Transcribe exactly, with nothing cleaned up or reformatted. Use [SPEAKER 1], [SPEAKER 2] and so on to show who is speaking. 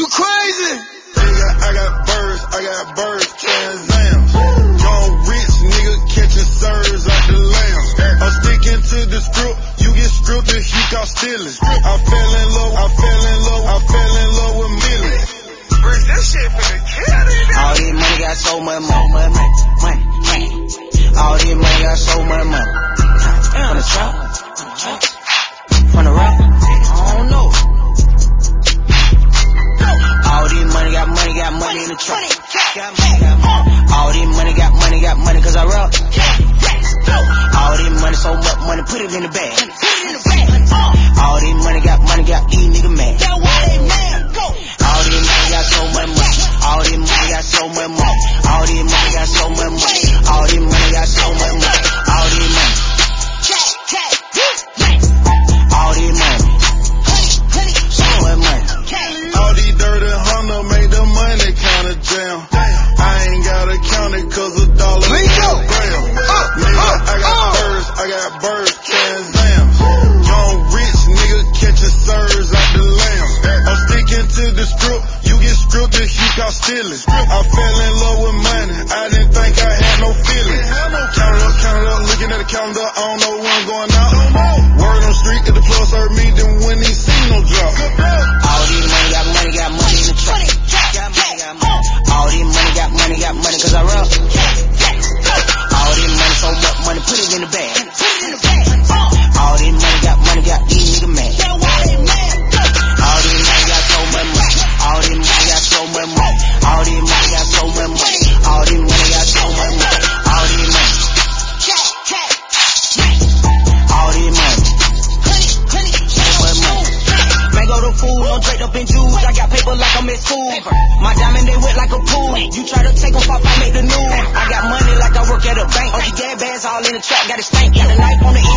[SPEAKER 1] crazy.
[SPEAKER 2] Nigga, I got birds, I got birds, Trans Ams. Young rich nigga catching serves out the lambs. I'm sticking to the script, you get stripped if you caught stealing. I fell in love, I fell in love, I fell in love with millions.
[SPEAKER 1] Bring that shit finna kill these.
[SPEAKER 3] All this money got so much money, money, money, money. All this money got so much money. From the trap, from the rap, I don't know. All this money got money, got money in the trap. Got money, got money. All this money got money, got money 'cause I rap. All this money, so much money, put it in the bag. All this money got money, got these niggas mad. All this money got so much money. All this money got so much money. All this money got so much money. All this money got so much money. All this money. All this money. So much money.
[SPEAKER 2] All these dirty hunters make the money counter jam. I ain't gotta count it 'cause a dollar is a gram. Nigga, I got birds, I got birds, Trans Ams. Young rich nigga catching serves out the lambs. I'm sticking to the script, you get stripped if you caught stealing. I fell in love with money, I didn't think I had no feeling. Count it up, count it up, looking at the calendar, I don't know when I'm going out. Word on the street, if the plug serve me, then when he seen no drop.
[SPEAKER 3] All this money got money, got money in the trap. Got money, got money. All this money got money, got money 'cause I rap. All this money, so much money, put it in the bag. All this money got money, got these niggas mad. All this money got so much money. All this money got so much money. All this money got so much money. All this money got so much money. All this money. All this money. So much money. Mango the food, I'm draped up in jewels. I got paper like I'm at school. My diamond, they wet like a pool. You try to take off, I make the news. I got money like I work at a bank. All the gas bags all in the trap, got it stank. Got a knife on the